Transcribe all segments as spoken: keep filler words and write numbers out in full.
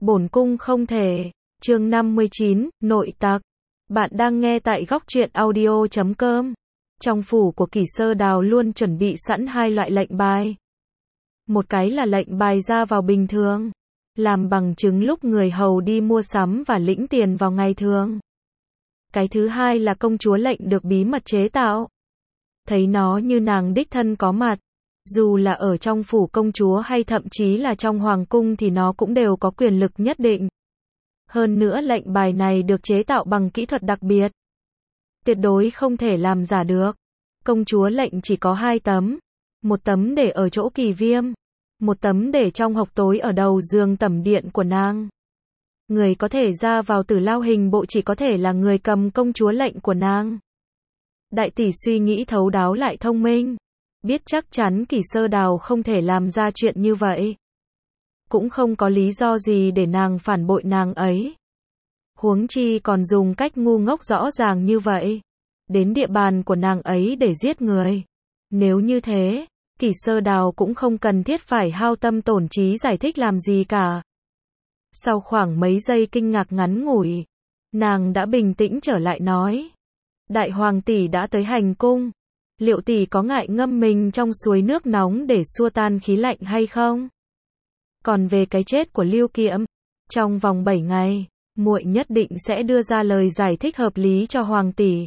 Bổn cung không thể. Chương năm mươi chín, nội tặc. Bạn đang nghe tại góc truyện audio chấm com. Trong phủ của Kỷ Sơ Đào luôn chuẩn bị sẵn hai loại lệnh bài. Một cái là lệnh bài ra vào bình thường, làm bằng chứng lúc người hầu đi mua sắm và lĩnh tiền vào ngày thường. Cái thứ hai là công chúa lệnh được bí mật chế tạo. Thấy nó như nàng đích thân có mặt. Dù là ở trong phủ công chúa hay thậm chí là trong hoàng cung thì nó cũng đều có quyền lực nhất định. Hơn nữa lệnh bài này được chế tạo bằng kỹ thuật đặc biệt. Tuyệt đối không thể làm giả được. Công chúa lệnh chỉ có hai tấm. Một tấm để ở chỗ Kỳ Viêm. Một tấm để trong hộc tối ở đầu giường tẩm điện của nàng. Người có thể ra vào Tử Lao hình bộ chỉ có thể là người cầm công chúa lệnh của nàng. Đại tỷ suy nghĩ thấu đáo lại thông minh. Biết chắc chắn Kỷ Sơ Đào không thể làm ra chuyện như vậy. Cũng không có lý do gì để nàng phản bội nàng ấy. Huống chi còn dùng cách ngu ngốc rõ ràng như vậy. Đến địa bàn của nàng ấy để giết người. Nếu như thế, Kỷ Sơ Đào cũng không cần thiết phải hao tâm tổn trí giải thích làm gì cả. Sau khoảng mấy giây kinh ngạc ngắn ngủi, nàng đã bình tĩnh trở lại nói. Đại hoàng tỷ đã tới hành cung. Liệu tỷ có ngại ngâm mình trong suối nước nóng để xua tan khí lạnh hay không? Còn về cái chết của Lưu Kiệm, trong vòng bảy ngày, muội nhất định sẽ đưa ra lời giải thích hợp lý cho hoàng tỷ.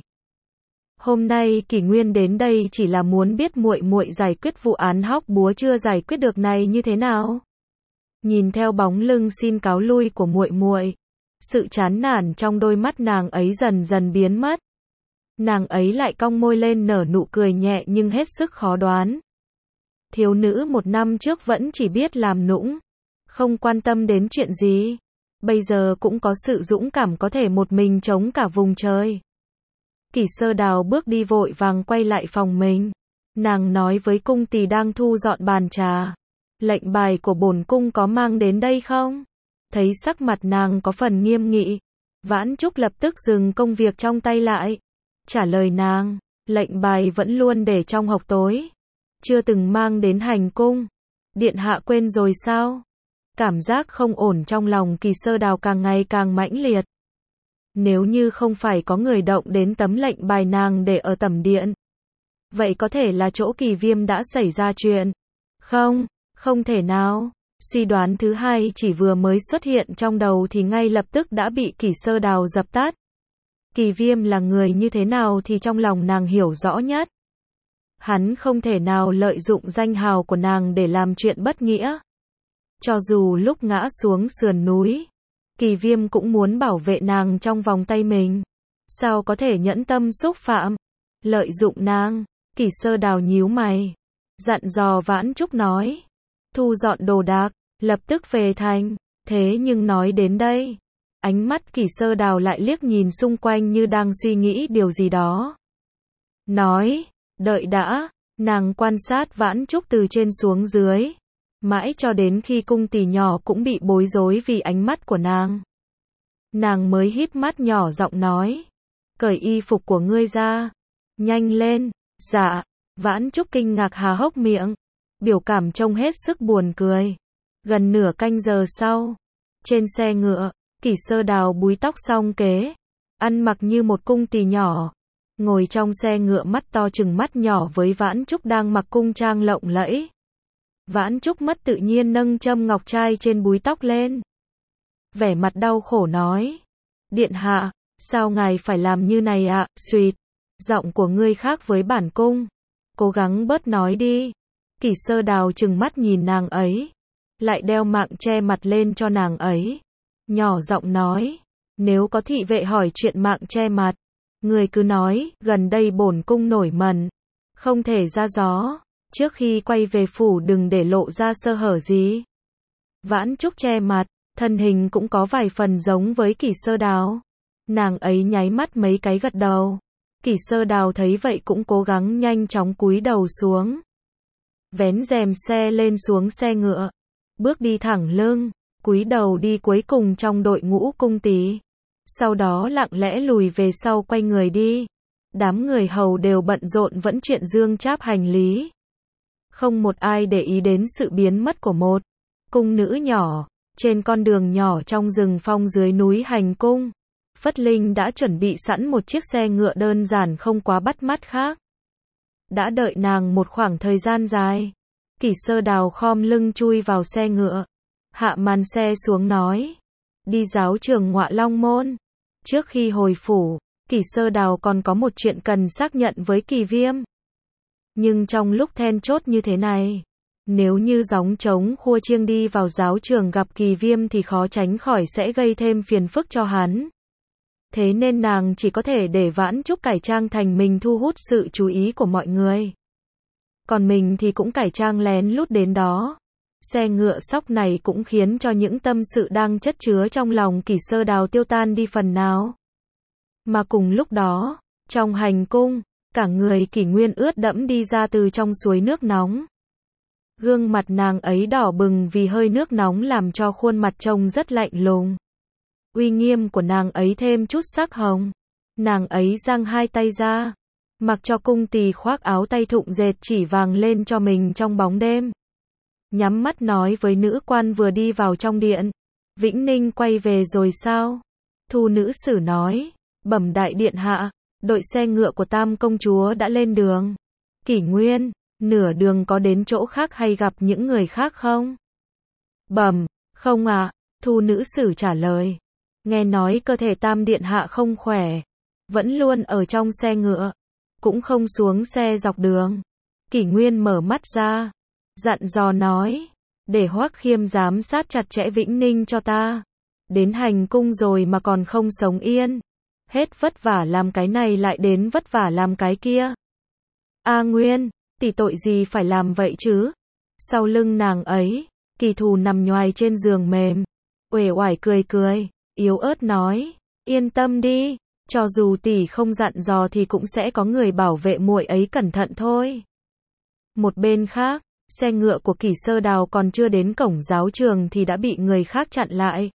Hôm nay Kỷ Nguyên đến đây chỉ là muốn biết muội muội giải quyết vụ án hóc búa chưa giải quyết được này như thế nào. Nhìn theo bóng lưng xin cáo lui của muội muội, sự chán nản trong đôi mắt nàng ấy dần dần biến mất. Nàng ấy lại cong môi lên nở nụ cười nhẹ nhưng hết sức khó đoán. Thiếu nữ một năm trước vẫn chỉ biết làm nũng, không quan tâm đến chuyện gì. Bây giờ cũng có sự dũng cảm có thể một mình chống cả vùng trời. Kỷ Sơ Đào bước đi vội vàng quay lại phòng mình. Nàng nói với cung tỳ đang thu dọn bàn trà. Lệnh bài của bổn cung có mang đến đây không? Thấy sắc mặt nàng có phần nghiêm nghị, Vãn Trúc lập tức dừng công việc trong tay lại. Trả lời nàng, lệnh bài vẫn luôn để trong hộc tối. Chưa từng mang đến hành cung. Điện hạ quên rồi sao? Cảm giác không ổn trong lòng Kỷ Sơ Đào càng ngày càng mãnh liệt. Nếu như không phải có người động đến tấm lệnh bài nàng để ở tẩm điện, vậy có thể là chỗ Kỳ Viêm đã xảy ra chuyện. Không, không thể nào. Suy đoán thứ hai chỉ vừa mới xuất hiện trong đầu thì ngay lập tức đã bị Kỷ Sơ Đào dập tắt. Kỳ Viêm là người như thế nào thì trong lòng nàng hiểu rõ nhất. Hắn không thể nào lợi dụng danh hào của nàng để làm chuyện bất nghĩa. Cho dù lúc ngã xuống sườn núi, Kỳ Viêm cũng muốn bảo vệ nàng trong vòng tay mình. Sao có thể nhẫn tâm xúc phạm, lợi dụng nàng? Kỷ Sơ Đào nhíu mày, dặn dò Vãn Trúc nói. Thu dọn đồ đạc, lập tức về thành. Thế nhưng nói đến đây, ánh mắt Kỷ Sơ Đào lại liếc nhìn xung quanh như đang suy nghĩ điều gì đó. Nói, đợi đã, nàng quan sát Vãn Trúc từ trên xuống dưới. Mãi cho đến khi cung tỷ nhỏ cũng bị bối rối vì ánh mắt của nàng. Nàng mới híp mắt nhỏ giọng nói. Cởi y phục của ngươi ra. Nhanh lên. Dạ. Vãn Trúc kinh ngạc há hốc miệng. Biểu cảm trông hết sức buồn cười. Gần nửa canh giờ sau, trên xe ngựa, Kỷ Sơ Đào búi tóc xong kế, ăn mặc như một cung tỳ nhỏ, ngồi trong xe ngựa mắt to chừng mắt nhỏ với Vãn Trúc đang mặc cung trang lộng lẫy. Vãn Trúc mất tự nhiên nâng châm ngọc trai trên búi tóc lên. Vẻ mặt đau khổ nói. Điện hạ, sao ngài phải làm như này ạ? Xuyệt, giọng của ngươi khác với bản cung. Cố gắng bớt nói đi. Kỷ Sơ Đào chừng mắt nhìn nàng ấy, lại đeo mạng che mặt lên cho nàng ấy. Nhỏ giọng nói, nếu có thị vệ hỏi chuyện mạng che mặt, người cứ nói, gần đây bổn cung nổi mẩn, không thể ra gió, trước khi quay về phủ đừng để lộ ra sơ hở gì. Vãn Trúc che mặt, thân hình cũng có vài phần giống với Kỷ Sơ Đào. Nàng ấy nháy mắt mấy cái gật đầu. Kỷ Sơ Đào thấy vậy cũng cố gắng nhanh chóng cúi đầu xuống. Vén rèm xe lên xuống xe ngựa, bước đi thẳng lưng, cúi đầu đi cuối cùng trong đội ngũ cung tỳ. Sau đó lặng lẽ lùi về sau quay người đi. Đám người hầu đều bận rộn vẫn chuyện dương cháp hành lý. Không một ai để ý đến sự biến mất của một cung nữ nhỏ. Trên con đường nhỏ trong rừng phong dưới núi hành cung, Phất Linh đã chuẩn bị sẵn một chiếc xe ngựa đơn giản không quá bắt mắt khác. Đã đợi nàng một khoảng thời gian dài. Kỷ Sơ Đào khom lưng chui vào xe ngựa, hạ màn xe xuống nói, đi giáo trường Ngọa Long Môn. Trước khi hồi phủ, Kỷ Sơ Đào còn có một chuyện cần xác nhận với Kỳ Viêm. Nhưng trong lúc then chốt như thế này, nếu như gióng trống khua chiêng đi vào giáo trường gặp Kỳ Viêm thì khó tránh khỏi sẽ gây thêm phiền phức cho hắn. Thế nên nàng chỉ có thể để Vãn Trúc cải trang thành mình thu hút sự chú ý của mọi người. Còn mình thì cũng cải trang lén lút đến đó. Xe ngựa sóc này cũng khiến cho những tâm sự đang chất chứa trong lòng Kỷ Sơ Đào tiêu tan đi phần nào. Mà cùng lúc đó, trong hành cung, cả người Kỷ Nguyên ướt đẫm đi ra từ trong suối nước nóng. Gương mặt nàng ấy đỏ bừng vì hơi nước nóng làm cho khuôn mặt trông rất lạnh lùng. Uy nghiêm của nàng ấy thêm chút sắc hồng. Nàng ấy giang hai tay ra, mặc cho cung tỳ khoác áo tay thụng dệt chỉ vàng lên cho mình trong bóng đêm. Nhắm mắt nói với nữ quan vừa đi vào trong điện, Vĩnh Ninh quay về rồi sao? Thu nữ sử nói, bẩm đại điện hạ, đội xe ngựa của Tam công chúa đã lên đường. Kỷ Nguyên, nửa đường có đến chỗ khác hay gặp những người khác không? Bẩm, không ạ, Thu nữ sử trả lời. Nghe nói cơ thể Tam điện hạ không khỏe, vẫn luôn ở trong xe ngựa, cũng không xuống xe dọc đường. Kỷ Nguyên mở mắt ra, dặn dò nói, để Hoắc Khiêm giám sát chặt chẽ Vĩnh Ninh cho ta. Đến hành cung rồi mà còn không sống yên. Hết vất vả làm cái này lại đến vất vả làm cái kia. A Nguyên, tỷ tội gì phải làm vậy chứ? Sau lưng nàng ấy, Kỳ Thù nằm nhoài trên giường mềm, uể oải cười cười, yếu ớt nói, yên tâm đi, cho dù tỷ không dặn dò thì cũng sẽ có người bảo vệ muội ấy cẩn thận thôi. Một bên khác, xe ngựa của Kỷ Sơ Đào còn chưa đến cổng giáo trường thì đã bị người khác chặn lại.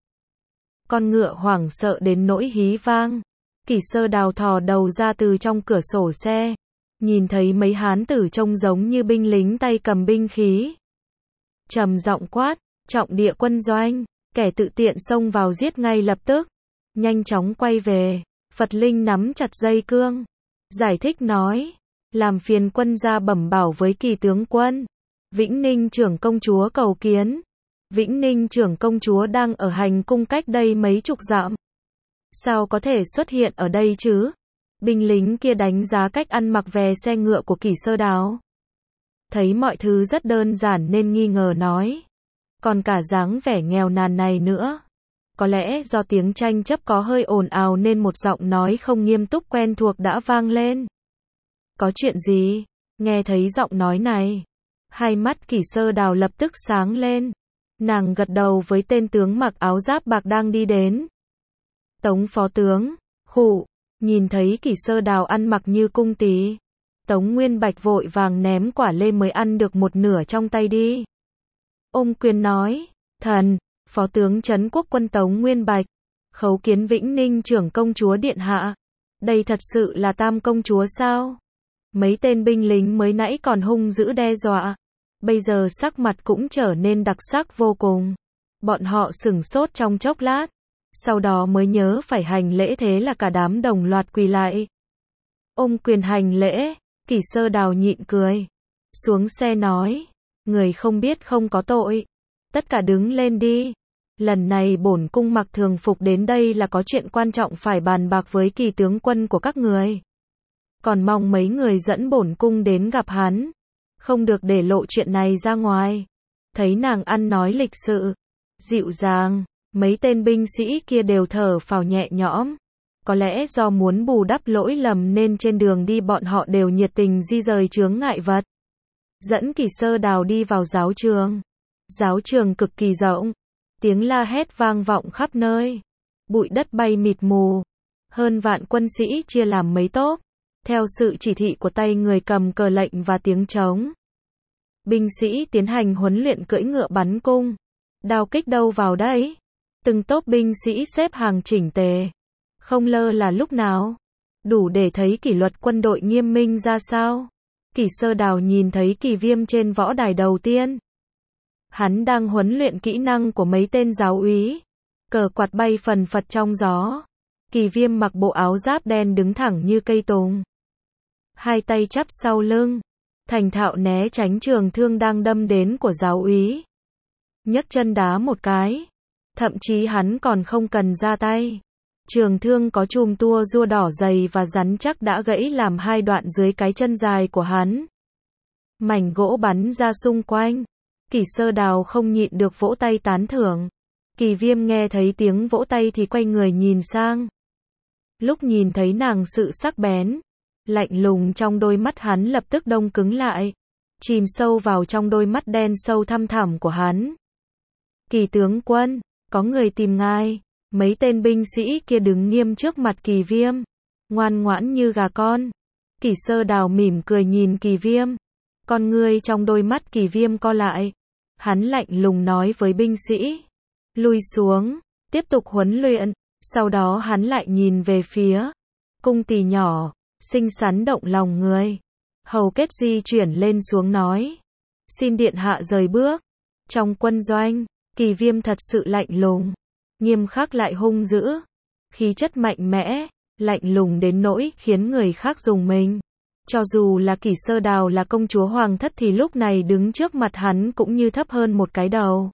Con ngựa hoảng sợ đến nỗi hí vang. Kỷ Sơ Đào thò đầu ra từ trong cửa sổ xe, nhìn thấy mấy hán tử trông giống như binh lính tay cầm binh khí. Trầm giọng quát, trọng địa quân doanh, kẻ tự tiện xông vào giết ngay lập tức. Nhanh chóng quay về. Phật Linh nắm chặt dây cương, giải thích nói, làm phiền quân gia bẩm bảo với Kỳ tướng quân, Vĩnh Ninh trưởng công chúa cầu kiến. Vĩnh Ninh trưởng công chúa đang ở hành cung cách đây mấy chục dặm. Sao có thể xuất hiện ở đây chứ? Binh lính kia đánh giá cách ăn mặc về xe ngựa của Kỷ Sơ Đào. Thấy mọi thứ rất đơn giản nên nghi ngờ nói. Còn cả dáng vẻ nghèo nàn này nữa. Có lẽ do tiếng tranh chấp có hơi ồn ào nên một giọng nói không nghiêm túc quen thuộc đã vang lên. Có chuyện gì? Nghe thấy giọng nói này, hai mắt Kỷ Sơ Đào lập tức sáng lên. Nàng gật đầu với tên tướng mặc áo giáp bạc đang đi đến. Tống phó tướng, khụ, nhìn thấy Kỷ Sơ Đào ăn mặc như cung tỳ, Tống Nguyên Bạch vội vàng ném quả lê mới ăn được một nửa trong tay đi. Ôm quyền nói, thần, phó tướng trấn quốc quân Tống Nguyên Bạch, khấu kiến Vĩnh Ninh trưởng công chúa điện hạ. Đây thật sự là Tam công chúa sao? Mấy tên binh lính mới nãy còn hung dữ đe dọa, bây giờ sắc mặt cũng trở nên đặc sắc vô cùng. Bọn họ sửng sốt trong chốc lát, sau đó mới nhớ phải hành lễ, thế là cả đám đồng loạt quỳ lại. Ôm quyền hành lễ, Kỷ Sơ Đào nhịn cười, xuống xe nói, người không biết không có tội, tất cả đứng lên đi. Lần này bổn cung mặc thường phục đến đây là có chuyện quan trọng phải bàn bạc với Kỳ tướng quân của các người. Còn mong mấy người dẫn bổn cung đến gặp hắn, không được để lộ chuyện này ra ngoài. Thấy nàng ăn nói lịch sự, dịu dàng, mấy tên binh sĩ kia đều thở phào nhẹ nhõm. Có lẽ do muốn bù đắp lỗi lầm nên trên đường đi bọn họ đều nhiệt tình di rời chướng ngại vật. Dẫn Kỷ Sơ Đào đi vào giáo trường. Giáo trường cực kỳ rộng, tiếng la hét vang vọng khắp nơi, bụi đất bay mịt mù, hơn vạn quân sĩ chia làm mấy tốp, theo sự chỉ thị của tay người cầm cờ lệnh và tiếng trống. Binh sĩ tiến hành huấn luyện cưỡi ngựa bắn cung, đao kích đâu vào đấy. Từng tốp binh sĩ xếp hàng chỉnh tề, không lơ là lúc nào, đủ để thấy kỷ luật quân đội nghiêm minh ra sao. Kỷ Sơ Đào nhìn thấy Kỳ Viêm trên võ đài đầu tiên, Hắn đang huấn luyện kỹ năng của mấy tên giáo úy. Cờ quạt bay phần phật trong gió. Kỳ Viêm mặc bộ áo giáp đen đứng thẳng như cây tùng. Hai tay chắp sau lưng. Thành thạo né tránh trường thương đang đâm đến của giáo úy. Nhấc chân đá một cái. Thậm chí hắn còn không cần ra tay. Trường thương có chùm tua rua đỏ dày và rắn chắc đã gãy làm hai đoạn dưới cái chân dài của hắn. Mảnh gỗ bắn ra xung quanh. Kỷ Sơ Đào không nhịn được vỗ tay tán thưởng. Kỳ Viêm nghe thấy tiếng vỗ tay thì quay người nhìn sang. Lúc nhìn thấy nàng sự sắc bén, lạnh lùng trong đôi mắt hắn lập tức đông cứng lại, chìm sâu vào trong đôi mắt đen sâu thăm thẳm của hắn. Kỳ tướng quân, có người tìm ngài. Mấy tên binh sĩ kia đứng nghiêm trước mặt Kỳ Viêm, ngoan ngoãn như gà con. Kỷ Sơ Đào mỉm cười nhìn Kỳ Viêm. Con ngươi trong đôi mắt Kỳ Viêm co lại. Hắn lạnh lùng nói với binh sĩ. Lui xuống, tiếp tục huấn luyện. Sau đó hắn lại nhìn về phía cung tỳ nhỏ, xinh xắn động lòng người. Hầu Kết di chuyển lên xuống nói. Xin điện hạ rời bước. Trong quân doanh, Kỳ Viêm thật sự lạnh lùng, nghiêm khắc lại hung dữ. Khí chất mạnh mẽ, lạnh lùng đến nỗi khiến người khác rùng mình. Cho dù là Kỷ Sơ Đào là công chúa hoàng thất thì lúc này đứng trước mặt hắn cũng như thấp hơn một cái đầu.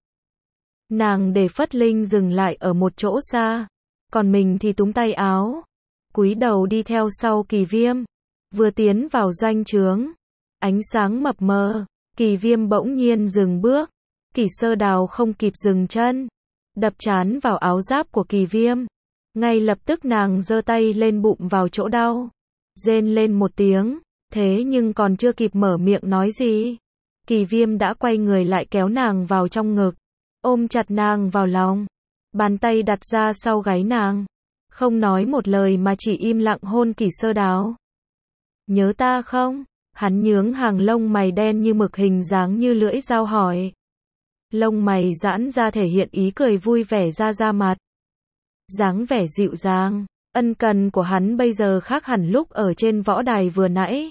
Nàng để Phất Linh dừng lại ở một chỗ xa, còn mình thì túm tay áo, cúi đầu đi theo sau Kỳ Viêm. Vừa tiến vào doanh trướng, ánh sáng mập mờ, Kỳ Viêm bỗng nhiên dừng bước. Kỷ Sơ Đào không kịp dừng chân, đập trán vào áo giáp của Kỳ Viêm. Ngay lập tức nàng giơ tay lên bụng vào chỗ đau, rên lên một tiếng, thế nhưng còn chưa kịp mở miệng nói gì, Kỳ Viêm đã quay người lại kéo nàng vào trong ngực, ôm chặt nàng vào lòng, bàn tay đặt ra sau gáy nàng, không nói một lời mà chỉ im lặng hôn Kỷ Sơ Đào. Nhớ ta không? Hắn nhướng hàng lông mày đen như mực hình dáng như lưỡi dao hỏi. Lông mày giãn ra thể hiện ý cười vui vẻ ra da mặt. Dáng vẻ dịu dàng, ân cần của hắn bây giờ khác hẳn lúc ở trên võ đài vừa nãy.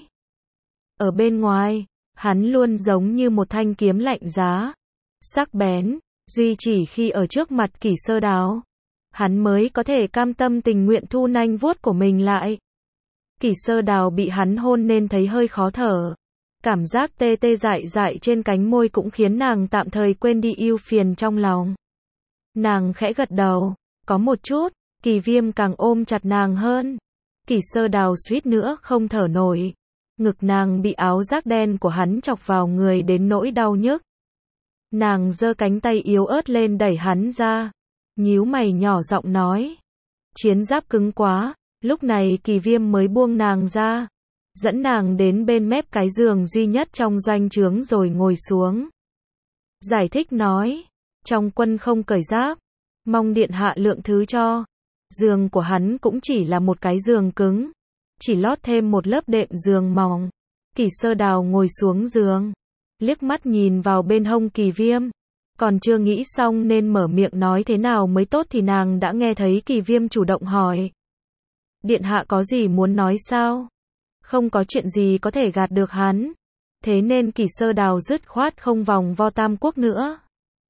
Ở bên ngoài, hắn luôn giống như một thanh kiếm lạnh giá, sắc bén, duy chỉ khi ở trước mặt Kỷ Sơ Đào, hắn mới có thể cam tâm tình nguyện thu nanh vuốt của mình lại. Kỷ Sơ Đào bị hắn hôn nên thấy hơi khó thở. Cảm giác tê tê dại dại trên cánh môi cũng khiến nàng tạm thời quên đi ưu phiền trong lòng. Nàng khẽ gật đầu, có một chút. Kỳ Viêm càng ôm chặt nàng hơn. Kỷ Sơ Đào suýt nữa không thở nổi. Ngực nàng bị áo giáp đen của hắn chọc vào người đến nỗi đau nhức. Nàng giơ cánh tay yếu ớt lên đẩy hắn ra, nhíu mày nhỏ giọng nói. Chiến giáp cứng quá. Lúc này Kỳ Viêm mới buông nàng ra, dẫn nàng đến bên mép cái giường duy nhất trong doanh trướng rồi ngồi xuống. Giải thích nói, trong quân không cởi giáp, mong điện hạ lượng thứ cho. Giường của hắn cũng chỉ là một cái giường cứng, chỉ lót thêm một lớp đệm giường mỏng. Kỷ Sơ Đào ngồi xuống giường, liếc mắt nhìn vào bên hông Kỳ Viêm. Còn chưa nghĩ xong nên mở miệng nói thế nào mới tốt thì nàng đã nghe thấy Kỳ Viêm chủ động hỏi. Điện hạ có gì muốn nói sao? Không có chuyện gì có thể gạt được hắn. Thế nên Kỷ Sơ Đào dứt khoát không vòng vo tam quốc nữa.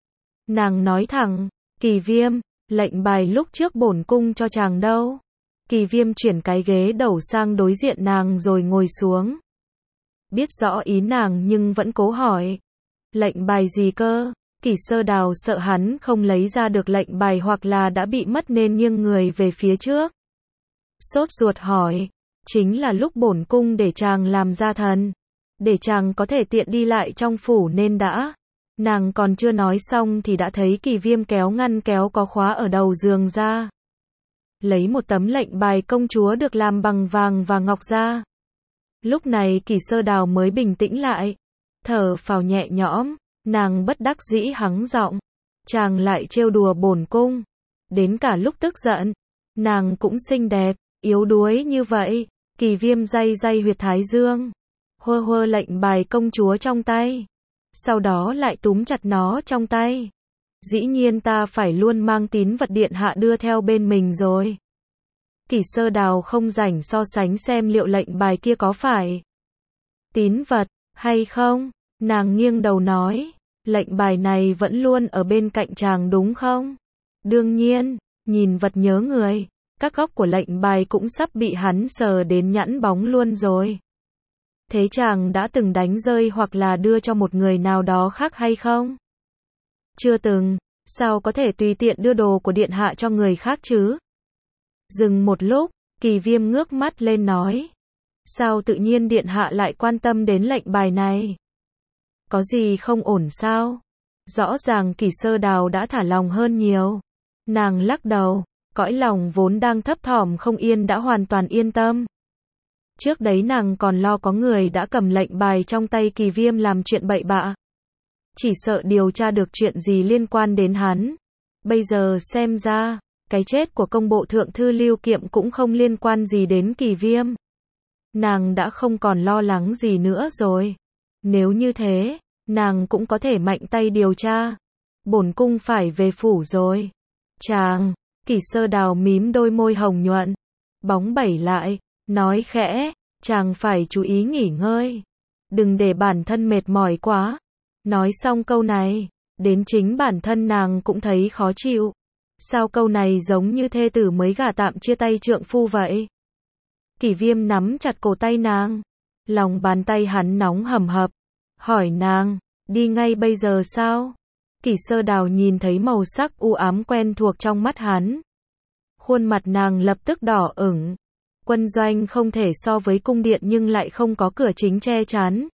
Nàng nói thẳng, Kỳ Viêm, lệnh bài lúc trước bổn cung cho chàng đâu? Kỳ Viêm chuyển cái ghế đầu sang đối diện nàng rồi ngồi xuống. Biết rõ ý nàng nhưng vẫn cố hỏi. Lệnh bài gì cơ? Kỷ Sơ Đào sợ hắn không lấy ra được lệnh bài hoặc là đã bị mất nên nghiêng người về phía trước. Sốt ruột hỏi, chính là lúc bổn cung để chàng làm gia thần, để chàng có thể tiện đi lại trong phủ nên đã. Nàng còn chưa nói xong thì đã thấy Kỳ Viêm kéo ngăn kéo có khóa ở đầu giường ra, lấy một tấm lệnh bài công chúa được làm bằng vàng và ngọc ra. Lúc này Kỷ Sơ Đào mới bình tĩnh lại, thở phào nhẹ nhõm, nàng bất đắc dĩ hắng giọng, chàng lại trêu đùa bổn cung, đến cả lúc tức giận, nàng cũng xinh đẹp, yếu đuối như vậy. Kỳ Viêm day day huyệt thái dương, hơ hơ lệnh bài công chúa trong tay, sau đó lại túm chặt nó trong tay. Dĩ nhiên ta phải luôn mang tín vật điện hạ đưa theo bên mình rồi. Kỷ Sơ Đào không rảnh so sánh xem liệu lệnh bài kia có phải tín vật hay không, nàng nghiêng đầu nói, lệnh bài này vẫn luôn ở bên cạnh chàng đúng không? Đương nhiên, nhìn vật nhớ người, các góc của lệnh bài cũng sắp bị hắn sờ đến nhẵn bóng luôn rồi. Thế chàng đã từng đánh rơi hoặc là đưa cho một người nào đó khác hay không? Chưa từng, sao có thể tùy tiện đưa đồ của điện hạ cho người khác chứ? Dừng một lúc, Kỳ Viêm ngước mắt lên nói. Sao tự nhiên điện hạ lại quan tâm đến lệnh bài này? Có gì không ổn sao? Rõ ràng Kỷ Sơ Đào đã thả lòng hơn nhiều. Nàng lắc đầu, cõi lòng vốn đang thấp thỏm không yên đã hoàn toàn yên tâm. Trước đấy nàng còn lo có người đã cầm lệnh bài trong tay Kỳ Viêm làm chuyện bậy bạ. Chỉ sợ điều tra được chuyện gì liên quan đến hắn. Bây giờ xem ra, cái chết của công bộ thượng thư Lưu Kiệm cũng không liên quan gì đến Kỳ Viêm. Nàng đã không còn lo lắng gì nữa rồi. Nếu như thế, nàng cũng có thể mạnh tay điều tra. Bổn cung phải về phủ rồi. Chàng, Kỷ Sơ Đào mím đôi môi hồng nhuận, bóng bẩy lại, nói khẽ, chàng phải chú ý nghỉ ngơi. Đừng để bản thân mệt mỏi quá. Nói xong câu này, đến chính bản thân nàng cũng thấy khó chịu. Sao câu này giống như thê tử mới gả tạm chia tay trượng phu vậy? Kỷ Viêm nắm chặt cổ tay nàng. Lòng bàn tay hắn nóng hầm hập. Hỏi nàng, đi ngay bây giờ sao? Kỷ Sơ Đào nhìn thấy màu sắc u ám quen thuộc trong mắt hắn. Khuôn mặt nàng lập tức đỏ ửng. Quân doanh không thể so với cung điện nhưng lại không có cửa chính che chắn.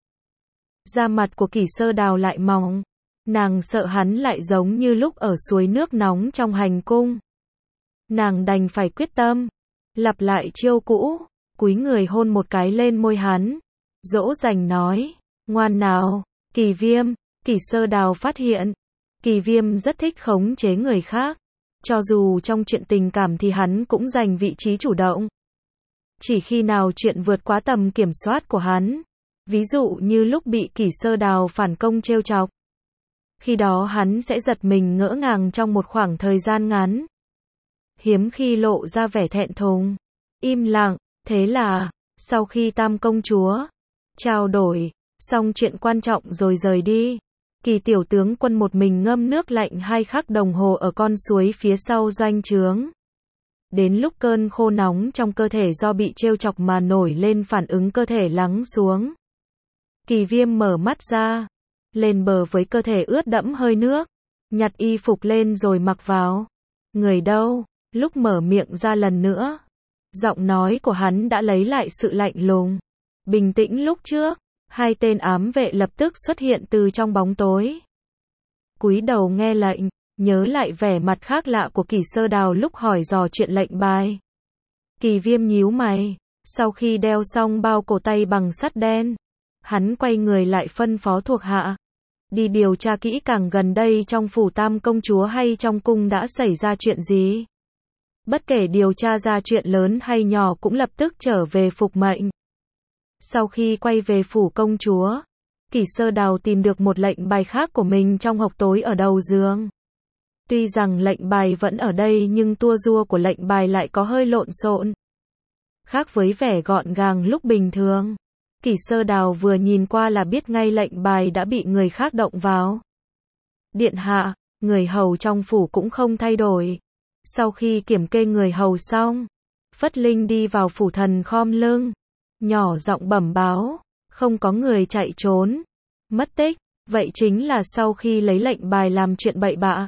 Da mặt của Kỷ Sơ Đào lại mỏng. Nàng sợ hắn lại giống như lúc ở suối nước nóng trong hành cung. Nàng đành phải quyết tâm. Lặp lại chiêu cũ, cúi người hôn một cái lên môi hắn. Dỗ dành nói, ngoan nào, Kỳ Viêm. Kỷ Sơ Đào phát hiện, Kỳ Viêm rất thích khống chế người khác. Cho dù trong chuyện tình cảm thì hắn cũng giành vị trí chủ động. Chỉ khi nào chuyện vượt quá tầm kiểm soát của hắn, ví dụ như lúc bị Kỷ Sơ Đào phản công trêu chọc, khi đó hắn sẽ giật mình ngỡ ngàng trong một khoảng thời gian ngắn. Hiếm khi lộ ra vẻ thẹn thùng, im lặng. Thế là, sau khi Tam công chúa trao đổi xong chuyện quan trọng rồi rời đi, Kỳ tiểu tướng quân một mình ngâm nước lạnh hai khắc đồng hồ ở con suối phía sau doanh trướng. Đến lúc cơn khô nóng trong cơ thể do bị trêu chọc mà nổi lên phản ứng cơ thể lắng xuống, Kỳ Viêm mở mắt ra, lên bờ với cơ thể ướt đẫm hơi nước, nhặt y phục lên rồi mặc vào. Người đâu? Lúc mở miệng ra lần nữa, giọng nói của hắn đã lấy lại sự lạnh lùng, bình tĩnh lúc trước. Hai tên ám vệ lập tức xuất hiện từ trong bóng tối. Cúi đầu nghe lệnh, nhớ lại vẻ mặt khác lạ của Kỷ Sơ Đào lúc hỏi dò chuyện lệnh bài. Kỳ Viêm nhíu mày, sau khi đeo xong bao cổ tay bằng sắt đen, hắn quay người lại phân phó thuộc hạ. Đi điều tra kỹ càng gần đây trong phủ Tam công chúa hay trong cung đã xảy ra chuyện gì. Bất kể điều tra ra chuyện lớn hay nhỏ cũng lập tức trở về phục mệnh. Sau khi quay về phủ công chúa, Kỷ Sơ Đào tìm được một lệnh bài khác của mình trong hộc tối ở đầu giường. Tuy rằng lệnh bài vẫn ở đây nhưng tua rua của lệnh bài lại có hơi lộn xộn. Khác với vẻ gọn gàng lúc bình thường, Kỷ Sơ Đào vừa nhìn qua là biết ngay lệnh bài đã bị người khác động vào. Điện hạ, người hầu trong phủ cũng không thay đổi. Sau khi kiểm kê người hầu xong, Phất Linh đi vào phủ thần khom lưng, nhỏ giọng bẩm báo, không có người chạy trốn, mất tích, vậy chính là sau khi lấy lệnh bài làm chuyện bậy bạ.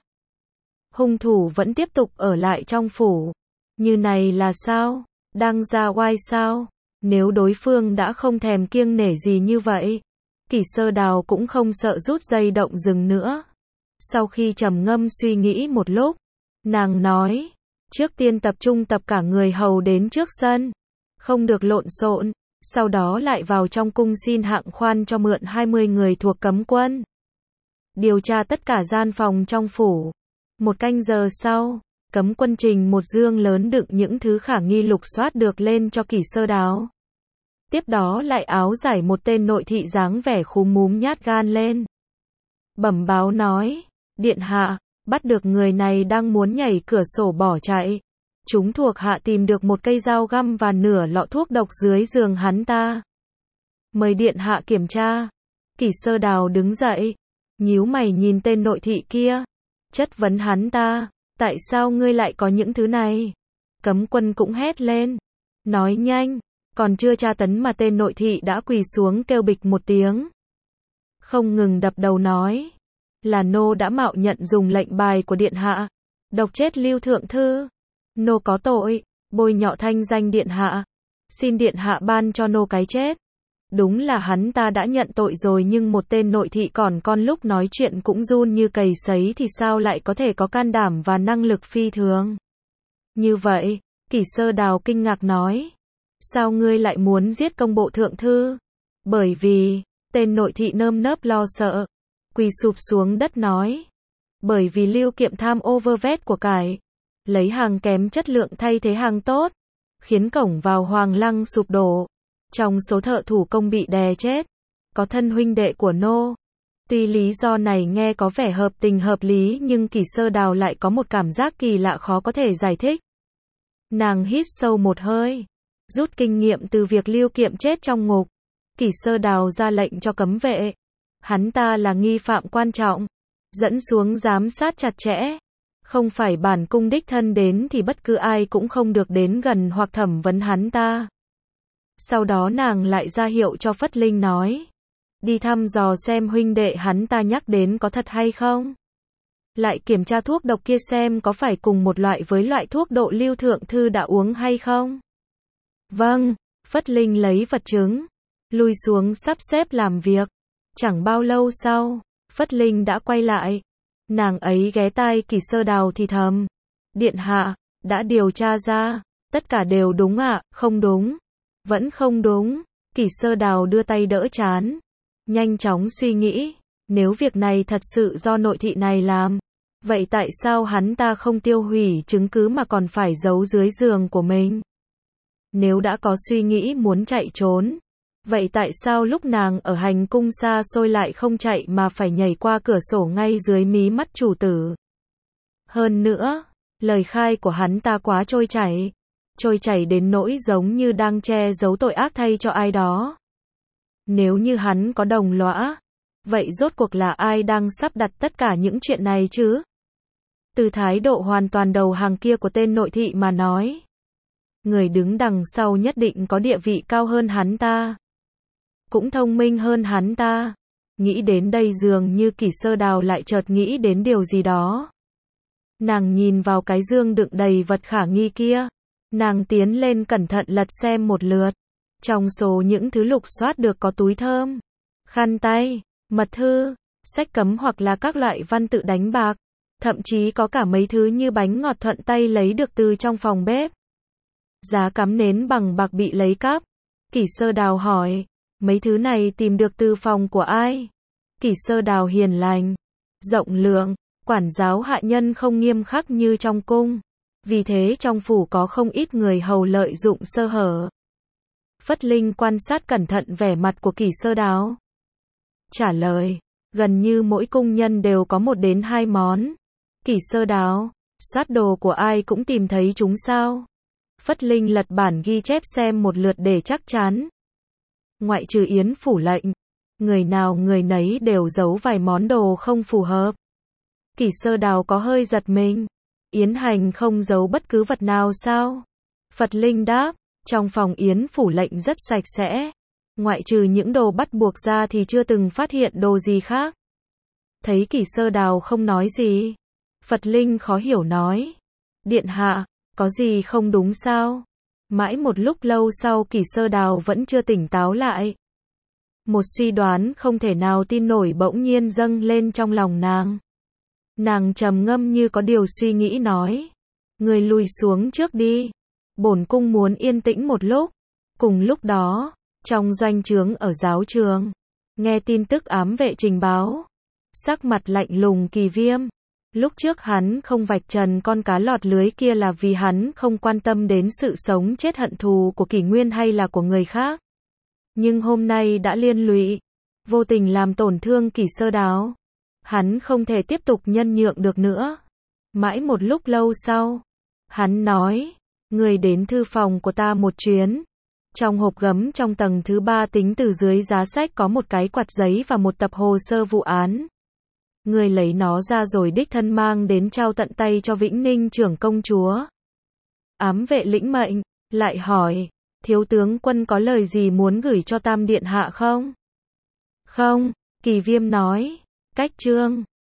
Hung thủ vẫn tiếp tục ở lại trong phủ. Như này là sao? Đang ra oai sao? Nếu đối phương đã không thèm kiêng nể gì như vậy, Kỷ Sơ Đào cũng không sợ rút dây động rừng nữa. Sau khi trầm ngâm suy nghĩ một lúc, nàng nói, trước tiên tập trung tập cả người hầu đến trước sân, không được lộn xộn, sau đó lại vào trong cung xin hạng khoan cho mượn hai mươi người thuộc cấm quân. Điều tra tất cả gian phòng trong phủ. Một canh giờ sau, cấm quân trình một dương lớn đựng những thứ khả nghi lục soát được lên cho Kỷ Sơ Đào. Tiếp đó lại áo giải một tên nội thị dáng vẻ khúm núm nhát gan lên. Bẩm báo nói, điện hạ, bắt được người này đang muốn nhảy cửa sổ bỏ chạy. Chúng thuộc hạ tìm được một cây dao găm và nửa lọ thuốc độc dưới giường hắn ta. Mời điện hạ kiểm tra. Kỷ Sơ Đào đứng dậy, nhíu mày nhìn tên nội thị kia, chất vấn hắn ta, tại sao ngươi lại có những thứ này? Cấm quân cũng hét lên, nói nhanh, còn chưa tra tấn mà tên nội thị đã quỳ xuống kêu bịch một tiếng. Không ngừng đập đầu nói, là nô đã mạo nhận dùng lệnh bài của điện hạ, độc chết Lưu thượng thư. Nô có tội, bôi nhọ thanh danh điện hạ, xin điện hạ ban cho nô cái chết. Đúng là hắn ta đã nhận tội rồi, nhưng một tên nội thị còn con lúc nói chuyện cũng run như cầy sấy thì sao lại có thể có can đảm và năng lực phi thường. Như vậy, Kỷ Sơ Đào kinh ngạc nói, sao ngươi lại muốn giết công bộ thượng thư? Bởi vì, tên nội thị nơm nớp lo sợ, quỳ sụp xuống đất nói, bởi vì Lưu Kiệm tham overvet của cải, lấy hàng kém chất lượng thay thế hàng tốt, khiến cổng vào Hoàng Lăng sụp đổ. Trong số thợ thủ công bị đè chết, có thân huynh đệ của nô. Tuy lý do này nghe có vẻ hợp tình hợp lý, nhưng Kỷ Sơ Đào lại có một cảm giác kỳ lạ khó có thể giải thích. Nàng hít sâu một hơi, rút kinh nghiệm từ việc Lưu Kiệm chết trong ngục. Kỷ Sơ Đào ra lệnh cho cấm vệ, hắn ta là nghi phạm quan trọng, dẫn xuống giám sát chặt chẽ. Không phải bản cung đích thân đến thì bất cứ ai cũng không được đến gần hoặc thẩm vấn hắn ta. Sau đó nàng lại ra hiệu cho Phất Linh nói, đi thăm dò xem huynh đệ hắn ta nhắc đến có thật hay không. Lại kiểm tra thuốc độc kia xem có phải cùng một loại với loại thuốc độ Lưu thượng thư đã uống hay không. Vâng, Phất Linh lấy vật chứng, lui xuống sắp xếp làm việc. Chẳng bao lâu sau, Phất Linh đã quay lại. Nàng ấy ghé tai Kỷ Sơ Đào thì thầm, điện hạ, đã điều tra ra, tất cả đều đúng ạ, à? Không đúng. Vẫn không đúng. Kỷ Sơ Đào đưa tay đỡ trán, nhanh chóng suy nghĩ, nếu việc này thật sự do nội thị này làm, vậy tại sao hắn ta không tiêu hủy chứng cứ mà còn phải giấu dưới giường của mình? Nếu đã có suy nghĩ muốn chạy trốn, vậy tại sao lúc nàng ở hành cung xa xôi lại không chạy mà phải nhảy qua cửa sổ ngay dưới mí mắt chủ tử? Hơn nữa, lời khai của hắn ta quá trôi chảy, trôi chảy đến nỗi giống như đang che giấu tội ác thay cho ai đó. Nếu như hắn có đồng lõa, vậy rốt cuộc là ai đang sắp đặt tất cả những chuyện này chứ? Từ thái độ hoàn toàn đầu hàng kia của tên nội thị mà nói, người đứng đằng sau nhất định có địa vị cao hơn hắn ta, cũng thông minh hơn hắn ta. Nghĩ đến đây dường như Kỷ Sơ Đào lại chợt nghĩ đến điều gì đó. Nàng nhìn vào cái dương đựng đầy vật khả nghi kia, nàng tiến lên cẩn thận lật xem một lượt. Trong số những thứ lục soát được có túi thơm, khăn tay, mật thư, sách cấm hoặc là các loại văn tự đánh bạc, thậm chí có cả mấy thứ như bánh ngọt thuận tay lấy được từ trong phòng bếp. Giá cắm nến bằng bạc bị lấy cắp. Kỷ Sơ Đào hỏi, mấy thứ này tìm được từ phòng của ai? Kỷ Sơ Đào hiền lành, rộng lượng, quản giáo hạ nhân không nghiêm khắc như trong cung. Vì thế trong phủ có không ít người hầu lợi dụng sơ hở. Phất Linh quan sát cẩn thận vẻ mặt của Kỷ Sơ Đào, trả lời, gần như mỗi cung nhân đều có một đến hai món. Kỷ Sơ Đào, soát đồ của ai cũng tìm thấy chúng sao? Phất Linh lật bản ghi chép xem một lượt để chắc chắn. Ngoại trừ Yến phủ lệnh, người nào người nấy đều giấu vài món đồ không phù hợp. Kỷ Sơ Đào có hơi giật mình. Yến Hành không giấu bất cứ vật nào sao? Phật Linh đáp, trong phòng Yến phủ lệnh rất sạch sẽ. Ngoại trừ những đồ bắt buộc ra thì chưa từng phát hiện đồ gì khác. Thấy Kỷ Sơ Đào không nói gì, Phật Linh khó hiểu nói, điện hạ, có gì không đúng sao? Mãi một lúc lâu sau Kỷ Sơ Đào vẫn chưa tỉnh táo lại. Một suy đoán không thể nào tin nổi bỗng nhiên dâng lên trong lòng nàng. Nàng trầm ngâm như có điều suy nghĩ nói, người lùi xuống trước đi, bổn cung muốn yên tĩnh một lúc. Cùng lúc đó, trong doanh trướng ở giáo trường, nghe tin tức ám vệ trình báo, sắc mặt lạnh lùng Kỳ Viêm. Lúc trước hắn không vạch trần con cá lọt lưới kia là vì hắn không quan tâm đến sự sống chết hận thù của Kỷ Nguyên hay là của người khác. Nhưng hôm nay đã liên lụy, vô tình làm tổn thương Kỷ Sơ Đào. Hắn không thể tiếp tục nhân nhượng được nữa. Mãi một lúc lâu sau, hắn nói, người đến thư phòng của ta một chuyến. Trong hộp gấm trong tầng thứ ba tính từ dưới giá sách có một cái quạt giấy và một tập hồ sơ vụ án. Người lấy nó ra rồi đích thân mang đến trao tận tay cho Vĩnh Ninh trưởng công chúa. Ám vệ lĩnh mệnh, lại hỏi, thiếu tướng quân có lời gì muốn gửi cho Tam Điện Hạ không? Không, Kỳ Viêm nói, cách trương.